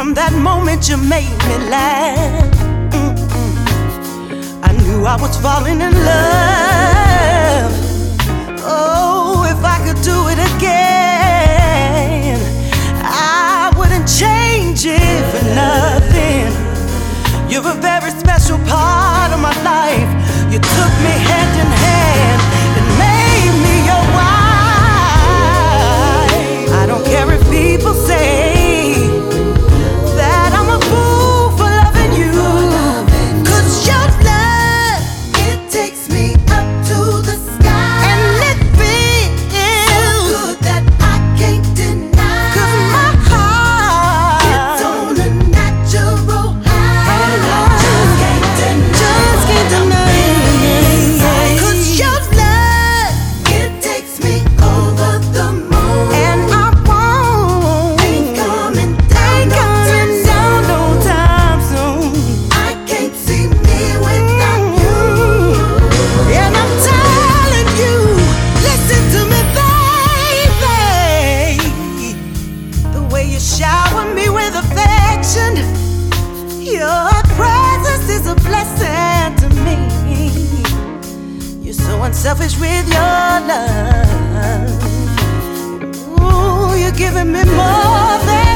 From that moment you made me laugh, I knew I was falling in love. Oh, if I could do it again, I wouldn't change it for nothing. You're a very special part of my life. You took me hand in hand and made me your wife. I don't care if people say that I'm a fool for loving you, 'cause your love, it takes me up to the sky, and it feels so good that I can't deny. 'Cause my heart, it's on a natural high, and I just can't deny. 'Cause your love, it takes me over the moon, and I ain't coming down no time soon. I can't see me without you, and I'm telling you, listen to me, baby. The way you shower me with affection, your presence is a blessing to me. You're so unselfish with your love. Ooh, you're giving me more than